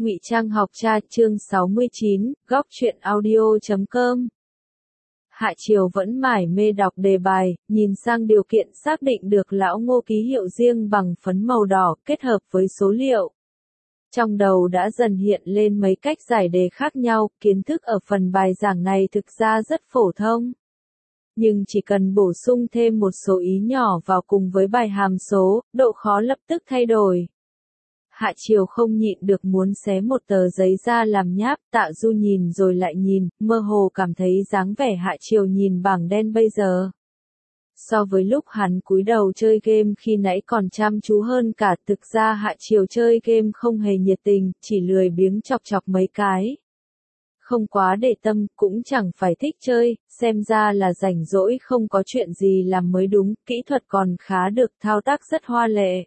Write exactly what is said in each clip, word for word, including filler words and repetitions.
Ngụy Trang học cha chương sáu mươi chín, góc truyện audio chấm com. Hạ Triều vẫn mải mê đọc đề bài, nhìn sang điều kiện xác định được lão Ngô ký hiệu riêng bằng phấn màu đỏ kết hợp với số liệu. Trong đầu đã dần hiện lên mấy cách giải đề khác nhau, kiến thức ở phần bài giảng này thực ra rất phổ thông. Nhưng chỉ cần bổ sung thêm một số ý nhỏ vào cùng với bài hàm số, độ khó lập tức thay đổi. Hạ Triều không nhịn được muốn xé một tờ giấy ra làm nháp, Tạ Du nhìn rồi lại nhìn, mơ hồ cảm thấy dáng vẻ Hạ Triều nhìn bảng đen bây giờ. So với lúc hắn cúi đầu chơi game khi nãy còn chăm chú hơn cả, thực ra Hạ Triều chơi game không hề nhiệt tình, chỉ lười biếng chọc chọc mấy cái. Không quá để tâm, cũng chẳng phải thích chơi, xem ra là rảnh rỗi không có chuyện gì làm mới đúng, kỹ thuật còn khá được, thao tác rất hoa lệ.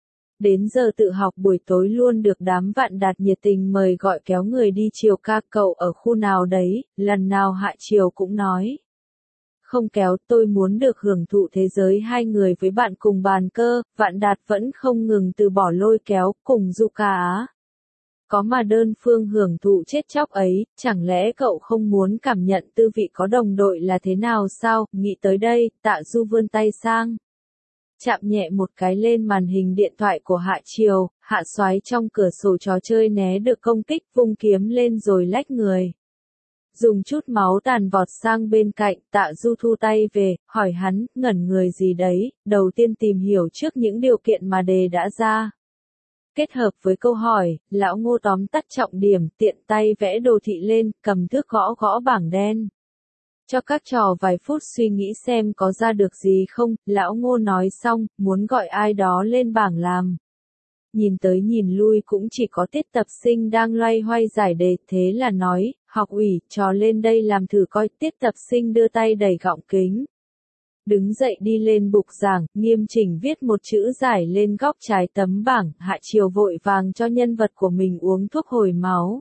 Đến giờ tự học buổi tối luôn được đám Vạn Đạt nhiệt tình mời gọi kéo người đi chiều ca, cậu ở khu nào đấy, lần nào Hạ Triều cũng nói. Không kéo, tôi muốn được hưởng thụ thế giới hai người với bạn cùng bàn cơ, Vạn Đạt vẫn không ngừng từ bỏ lôi kéo, cùng du ca Á. Có mà đơn phương hưởng thụ chết chóc ấy, chẳng lẽ cậu không muốn cảm nhận tư vị có đồng đội là thế nào sao, nghĩ tới đây, Tạ Du vươn tay sang. Chạm nhẹ một cái lên màn hình điện thoại của Hạ Triều, Hạ Soái trong cửa sổ trò chơi né được công kích, vung kiếm lên rồi lách người. Dùng chút máu tàn vọt sang bên cạnh, Tạ Du thu tay về, hỏi hắn, ngẩn người gì đấy, đầu tiên tìm hiểu trước những điều kiện mà đề đã ra. Kết hợp với câu hỏi, lão Ngô tóm tắt trọng điểm, tiện tay vẽ đồ thị lên, cầm thước gõ gõ bảng đen. Cho các trò vài phút suy nghĩ xem có ra được gì không, lão Ngô nói xong, muốn gọi ai đó lên bảng làm. Nhìn tới nhìn lui cũng chỉ có Tiết Tập Sinh đang loay hoay giải đề, thế là nói, học ủy, trò lên đây làm thử coi. Tiết Tập Sinh đưa tay đẩy gọng kính. Đứng dậy đi lên bục giảng, nghiêm chỉnh viết một chữ giải lên góc trái tấm bảng, Hạ Triều vội vàng cho nhân vật của mình uống thuốc hồi máu.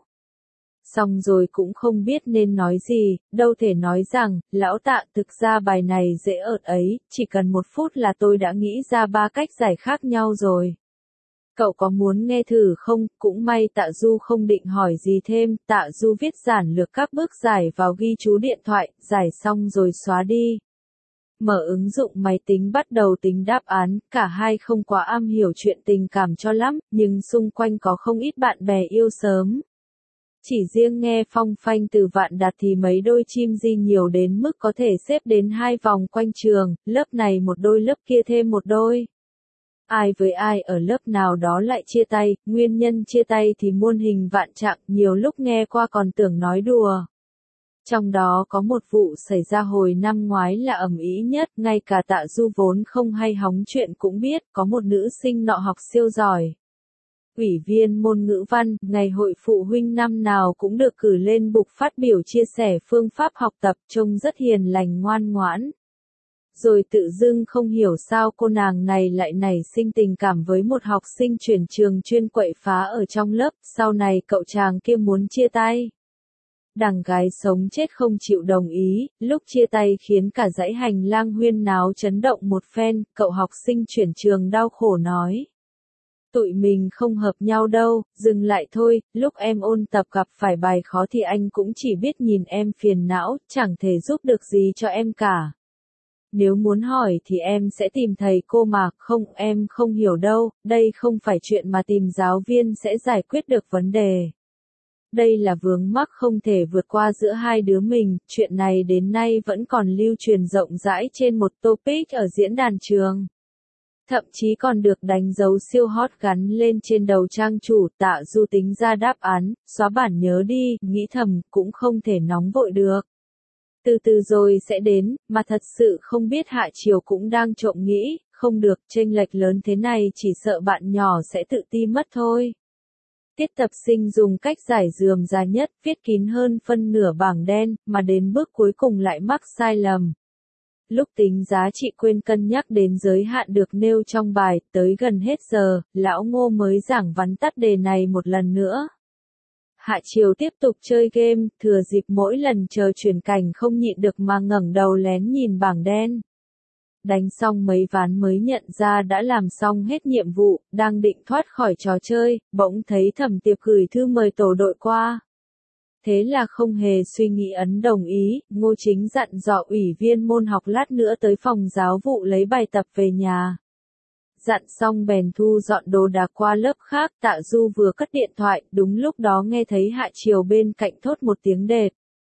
Xong rồi cũng không biết nên nói gì, đâu thể nói rằng, lão Tạ, thực ra bài này dễ ợt ấy, chỉ cần một phút là tôi đã nghĩ ra ba cách giải khác nhau rồi. Cậu có muốn nghe thử không? Cũng may Tạ Du không định hỏi gì thêm, Tạ Du viết giản lược các bước giải vào ghi chú điện thoại, giải xong rồi xóa đi. Mở ứng dụng máy tính bắt đầu tính đáp án, cả hai không quá am hiểu chuyện tình cảm cho lắm, nhưng xung quanh có không ít bạn bè yêu sớm. Chỉ riêng nghe phong phanh từ Vạn Đạt thì mấy đôi chim di nhiều đến mức có thể xếp đến hai vòng quanh trường, lớp này một đôi lớp kia thêm một đôi. Ai với ai ở lớp nào đó lại chia tay, nguyên nhân chia tay thì muôn hình vạn trạng, nhiều lúc nghe qua còn tưởng nói đùa. Trong đó có một vụ xảy ra hồi năm ngoái là ầm ĩ nhất, ngay cả Tạ Du vốn không hay hóng chuyện cũng biết, có một nữ sinh nọ học siêu giỏi. Ủy viên môn ngữ văn, ngày hội phụ huynh năm nào cũng được cử lên bục phát biểu chia sẻ phương pháp học tập, trông rất hiền lành ngoan ngoãn. Rồi tự dưng không hiểu sao cô nàng này lại nảy sinh tình cảm với một học sinh chuyển trường chuyên quậy phá ở trong lớp, sau này cậu chàng kia muốn chia tay. Đằng gái sống chết không chịu đồng ý, lúc chia tay khiến cả dãy hành lang huyên náo chấn động một phen, cậu học sinh chuyển trường đau khổ nói. Tụi mình không hợp nhau đâu, dừng lại thôi, lúc em ôn tập gặp phải bài khó thì anh cũng chỉ biết nhìn em phiền não, chẳng thể giúp được gì cho em cả. Nếu muốn hỏi thì em sẽ tìm thầy cô mà, không, em không hiểu đâu, đây không phải chuyện mà tìm giáo viên sẽ giải quyết được vấn đề. Đây là vướng mắc không thể vượt qua giữa hai đứa mình, chuyện này đến nay vẫn còn lưu truyền rộng rãi trên một topic ở diễn đàn trường. Thậm chí còn được đánh dấu siêu hot gắn lên trên đầu trang chủ. Tạ Du tính ra đáp án, xóa bản nhớ đi, nghĩ thầm, cũng không thể nóng vội được. Từ từ rồi sẽ đến, mà thật sự không biết Hạ Triều cũng đang trộm nghĩ, không được, chênh lệch lớn thế này chỉ sợ bạn nhỏ sẽ tự ti mất thôi. Tiết Tập Sinh dùng cách giải rườm rà nhất, viết kín hơn phân nửa bảng đen, mà đến bước cuối cùng lại mắc sai lầm. Lúc tính giá trị quên cân nhắc đến giới hạn được nêu trong bài, tới gần hết giờ, lão Ngô mới giảng vắn tắt đề này một lần nữa. Hạ Triều tiếp tục chơi game, thừa dịp mỗi lần chờ chuyển cảnh không nhịn được mà ngẩng đầu lén nhìn bảng đen. đánh xong mấy ván mới nhận ra đã làm xong hết nhiệm vụ, đang định thoát khỏi trò chơi, bỗng thấy Thẩm Tiệp gửi thư mời tổ đội qua. Thế là không hề suy nghĩ ấn đồng ý, Ngô Chính dặn dò ủy viên môn học lát nữa tới phòng giáo vụ lấy bài tập về nhà. Dặn xong bèn thu dọn đồ đạc qua lớp khác, Tạ Du vừa cất điện thoại, đúng lúc đó nghe thấy Hạ Triều bên cạnh thốt một tiếng đệt.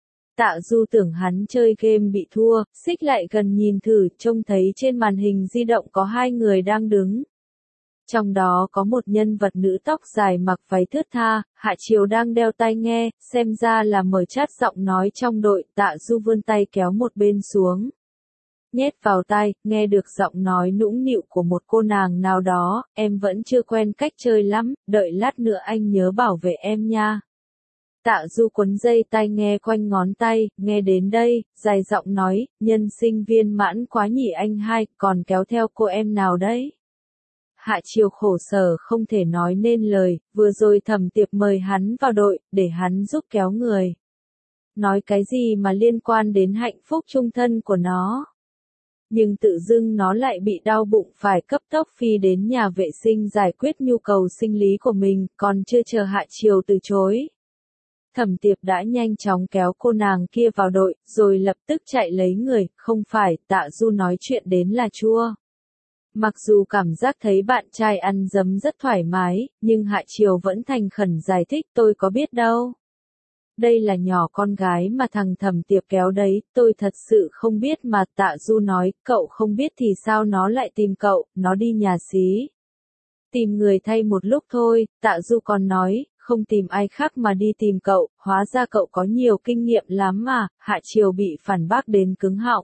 Tạ Du tưởng hắn chơi game bị thua, xích lại gần nhìn thử, trông thấy trên màn hình di động có hai người đang đứng. Trong đó có một nhân vật nữ tóc dài mặc váy thướt tha, Hạ Triều đang đeo tai nghe, xem ra là mở chat giọng nói trong đội, Tạ Du vươn tay kéo một bên xuống. Nhét vào tai, nghe được giọng nói nũng nịu của một cô nàng nào đó, em vẫn chưa quen cách chơi lắm, đợi lát nữa anh nhớ bảo vệ em nha. Tạ Du quấn dây tai nghe quanh ngón tay, nghe đến đây, dài giọng nói, nhân sinh viên mãn quá nhỉ anh hai, còn kéo theo cô em nào đấy? Hạ Triều khổ sở không thể nói nên lời, vừa rồi Thẩm Tiệp mời hắn vào đội, để hắn giúp kéo người. Nói cái gì mà liên quan đến hạnh phúc chung thân của nó? Nhưng tự dưng nó lại bị đau bụng phải cấp tốc phi đến nhà vệ sinh giải quyết nhu cầu sinh lý của mình, còn chưa chờ Hạ Triều từ chối. Thẩm Tiệp đã nhanh chóng kéo cô nàng kia vào đội, rồi lập tức chạy lấy người, không phải, Tạ Du nói chuyện đến là chua. Mặc dù cảm giác thấy bạn trai ăn dấm rất thoải mái, nhưng Hạ Triều vẫn thành khẩn giải thích tôi có biết đâu. Đây là nhỏ con gái mà thằng Thẩm Tiệp kéo đấy, tôi thật sự không biết mà, Tạ Du nói, cậu không biết thì sao nó lại tìm cậu, nó đi nhà xí. Tìm người thay một lúc thôi, Tạ Du còn nói, không tìm ai khác mà đi tìm cậu, hóa ra cậu có nhiều kinh nghiệm lắm mà, Hạ Triều bị phản bác đến cứng họng.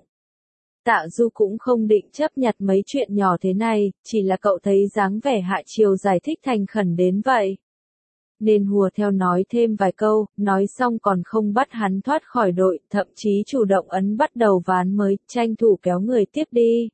Tạ Du cũng không định chấp nhặt mấy chuyện nhỏ thế này, chỉ là cậu thấy dáng vẻ Hạ Triều giải thích thành khẩn đến vậy. Nên hùa theo nói thêm vài câu, nói xong còn không bắt hắn thoát khỏi đội, thậm chí chủ động ấn bắt đầu ván mới, tranh thủ kéo người tiếp đi.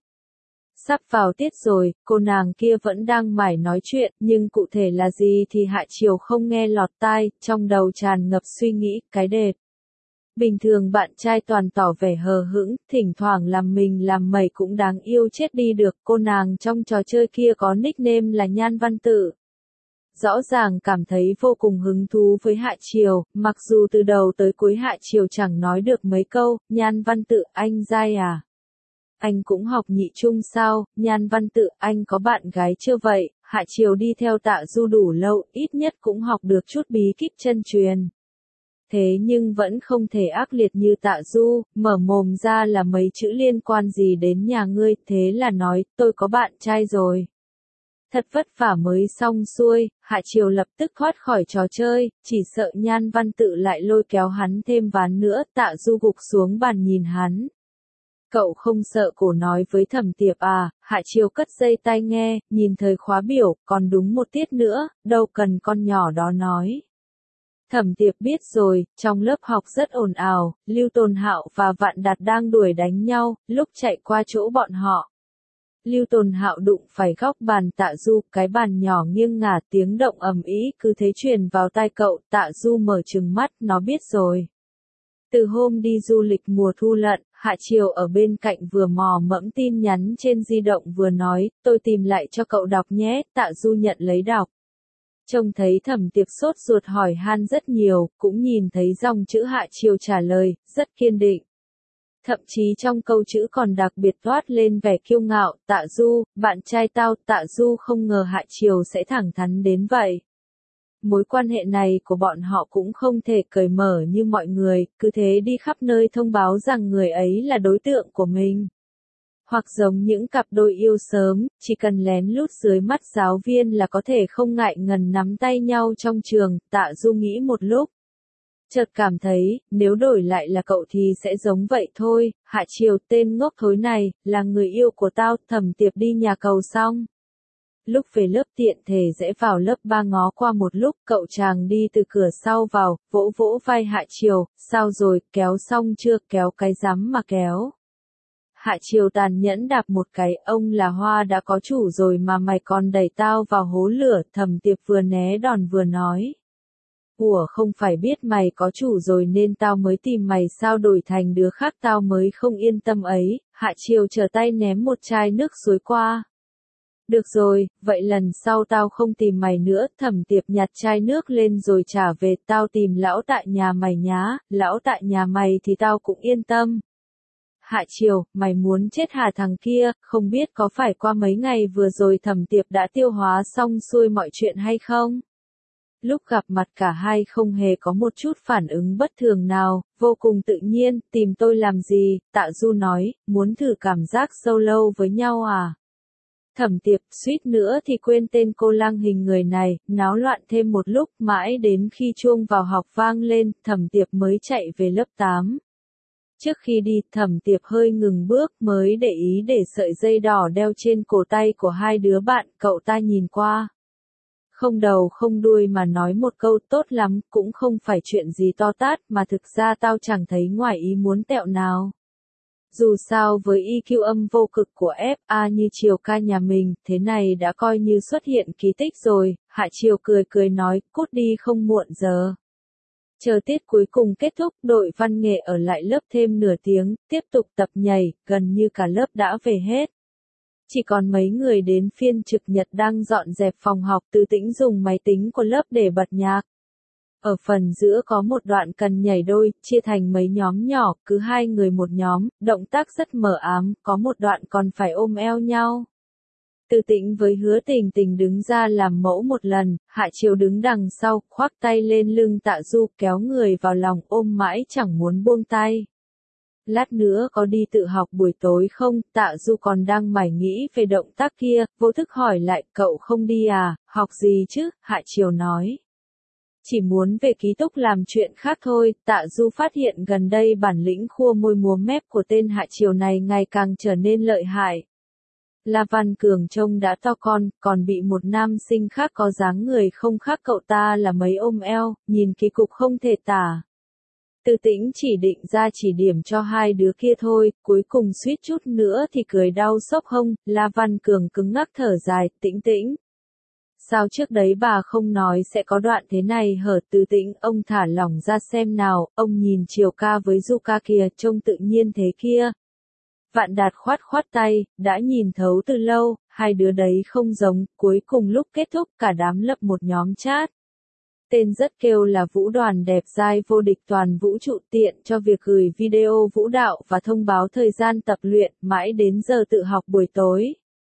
Sắp vào tiết rồi, cô nàng kia vẫn đang mải nói chuyện, nhưng cụ thể là gì thì Hạ Triều không nghe lọt tai, trong đầu tràn ngập suy nghĩ, cái đệt. Bình thường bạn trai toàn tỏ vẻ hờ hững, thỉnh thoảng làm mình làm mẩy cũng đáng yêu chết đi được, cô nàng trong trò chơi kia có nickname là Nhan Văn Tự. Rõ ràng cảm thấy vô cùng hứng thú với Hạ Triều, mặc dù từ đầu tới cuối Hạ Triều chẳng nói được mấy câu, Nhan Văn Tự, anh dai à? Anh cũng học nhị trung sao, Nhan Văn Tự, anh có bạn gái chưa vậy? Hạ Triều đi theo Tạ Du đủ lâu, ít nhất cũng học được chút bí kíp chân truyền. Thế nhưng vẫn không thể ác liệt như Tạ Du, mở mồm ra là mấy chữ liên quan gì đến nhà ngươi, thế là nói, tôi có bạn trai rồi. Thật vất vả mới xong xuôi, Hạ Triều lập tức thoát khỏi trò chơi, chỉ sợ Nhan Văn Tự lại lôi kéo hắn thêm ván nữa, Tạ Du gục xuống bàn nhìn hắn. Cậu không sợ cổ nói với Thẩm Tiệp à? Hạ Triều cất dây tai nghe, nhìn thời khóa biểu, còn đúng một tiết nữa, đâu cần con nhỏ đó nói. Thẩm Tiệp biết rồi, trong lớp học rất ồn ào, Lưu Tồn Hạo và Vạn Đạt đang đuổi đánh nhau, lúc chạy qua chỗ bọn họ. Lưu Tồn Hạo đụng phải góc bàn Tạ Du, cái bàn nhỏ nghiêng ngả, tiếng động ầm ĩ cứ thế truyền vào tai cậu, Tạ Du mở trừng mắt, nó biết rồi. Từ hôm đi du lịch mùa thu lận, Hạ Triều ở bên cạnh vừa mò mẫm tin nhắn trên di động vừa nói, tôi tìm lại cho cậu đọc nhé, Tạ Du nhận lấy đọc. Trông thấy Thẩm Tiệp sốt ruột hỏi han rất nhiều, cũng nhìn thấy dòng chữ Hạ Triều trả lời, rất kiên định. Thậm chí trong câu chữ còn đặc biệt toát lên vẻ kiêu ngạo, Tạ Du, bạn trai tao, Tạ Du không ngờ Hạ Triều sẽ thẳng thắn đến vậy. Mối quan hệ này của bọn họ cũng không thể cởi mở như mọi người, cứ thế đi khắp nơi thông báo rằng người ấy là đối tượng của mình. Hoặc giống những cặp đôi yêu sớm, chỉ cần lén lút dưới mắt giáo viên là có thể không ngại ngần nắm tay nhau trong trường, Tạ Du nghĩ một lúc. Chợt cảm thấy, nếu đổi lại là cậu thì sẽ giống vậy thôi, Hạ Triều tên ngốc thối này, là người yêu của tao, Thẩm Tiệp đi nhà cầu xong. Lúc về lớp tiện thể rẽ vào lớp ba ngó qua một lúc, cậu chàng đi từ cửa sau vào, vỗ vỗ vai Hạ Triều, sao rồi, kéo xong chưa, kéo cái rắm mà kéo. Hạ Triều tàn nhẫn đạp một cái, ông là hoa đã có chủ rồi mà mày còn đẩy tao vào hố lửa, Thẩm Tiệp vừa né đòn vừa nói. Ủa không phải biết mày có chủ rồi nên tao mới tìm mày sao đổi thành đứa khác tao mới không yên tâm ấy, Hạ Triều trở tay ném một chai nước suối qua. Được rồi, vậy lần sau tao không tìm mày nữa. Thẩm Tiệp nhặt chai nước lên rồi trả về. Tao tìm lão tại nhà mày nhá, lão tại nhà mày thì tao cũng yên tâm. Hạ Triều, mày muốn chết hả thằng kia, không biết có phải qua mấy ngày vừa rồi Thẩm Tiệp đã tiêu hóa xong xuôi mọi chuyện hay không? Lúc gặp mặt cả hai không hề có một chút phản ứng bất thường nào, vô cùng tự nhiên, tìm tôi làm gì, Tạ Du nói, muốn thử cảm giác solo với nhau à? Thẩm Tiệp suýt nữa thì quên tên cô lang hình người này, náo loạn thêm một lúc, mãi đến khi chuông vào học vang lên, Thẩm Tiệp mới chạy về lớp tám. Trước khi đi, Thẩm Tiệp hơi ngừng bước mới để ý để sợi dây đỏ đeo trên cổ tay của hai đứa bạn, cậu ta nhìn qua. Không đầu không đuôi mà nói một câu tốt lắm, cũng không phải chuyện gì to tát mà thực ra tao chẳng thấy ngoài ý muốn tẹo nào. Dù sao với e quy âm vô cực của ép a như Triều ca nhà mình, thế này đã coi như xuất hiện kỳ tích rồi. Hạ Triều cười cười nói, cút đi không muộn giờ. Chờ tiết cuối cùng kết thúc, đội văn nghệ ở lại lớp thêm nửa tiếng, tiếp tục tập nhảy, gần như cả lớp đã về hết. Chỉ còn mấy người đến phiên trực nhật đang dọn dẹp phòng học. Từ Tĩnh dùng máy tính của lớp để bật nhạc. Ở phần giữa có một đoạn cần nhảy đôi, chia thành mấy nhóm nhỏ, cứ hai người một nhóm, động tác rất mờ ám, có một đoạn còn phải ôm eo nhau. Từ Tĩnh với Hứa Tình Tình đứng ra làm mẫu một lần, Hạ Triều đứng đằng sau, khoác tay lên lưng Tạ Du, kéo người vào lòng, ôm mãi chẳng muốn buông tay. Lát nữa có đi tự học buổi tối không? Tạ Du còn đang mải nghĩ về động tác kia, vô thức hỏi lại, cậu không đi à, học gì chứ? Hạ Triều nói. Chỉ muốn về ký túc làm chuyện khác thôi. Tạ Du phát hiện gần đây bản lĩnh khua môi múa mép của tên Hạ Triều này ngày càng trở nên lợi hại. La Văn Cường trông đã to con, còn bị một nam sinh khác có dáng người không khác cậu ta là mấy ôm eo, nhìn kỳ cục không thể tả. Từ Tĩnh chỉ định ra chỉ điểm cho hai đứa kia thôi, cuối cùng suýt chút nữa thì cười đau xốc hông. La Văn Cường cứng ngắc thở dài, Tĩnh Tĩnh. Sao trước đấy bà không nói sẽ có đoạn thế này hở? Từ Tĩnh, ông thả lỏng ra xem nào, ông nhìn Triều ca với Du ca kìa, trông tự nhiên thế kia. Vạn Đạt khoát khoát tay, đã nhìn thấu từ lâu, hai đứa đấy không giống. Cuối cùng lúc kết thúc cả đám lập một nhóm chat. Tên rất kêu là Vũ Đoàn đẹp dai vô địch toàn vũ trụ, tiện cho việc gửi video vũ đạo và thông báo thời gian tập luyện, mãi đến giờ tự học buổi tối.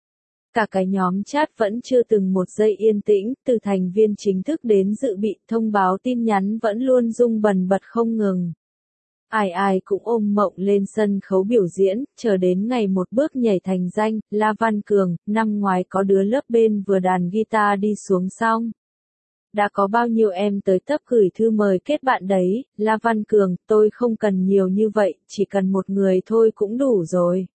Cả cái nhóm chat vẫn chưa từng một giây yên tĩnh, từ thành viên chính thức đến dự bị, thông báo tin nhắn vẫn luôn rung bần bật không ngừng. Ai ai cũng ôm mộng lên sân khấu biểu diễn, chờ đến ngày một bước nhảy thành danh. La Văn Cường, năm ngoái có đứa lớp bên vừa đàn guitar đi xuống xong. Đã có bao nhiêu em tới tấp gửi thư mời kết bạn đấy. La Văn Cường, tôi không cần nhiều như vậy, chỉ cần một người thôi cũng đủ rồi.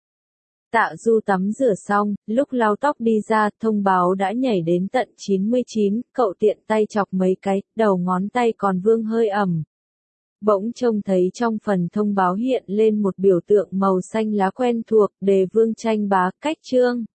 Tạ Du tắm rửa xong, lúc lau tóc đi ra, thông báo đã nhảy đến tận chín mươi chín, cậu tiện tay chọc mấy cái, đầu ngón tay còn vương hơi ẩm. Bỗng trông thấy trong phần thông báo hiện lên một biểu tượng màu xanh lá quen thuộc, đề Vương Tranh Bá, cách chương.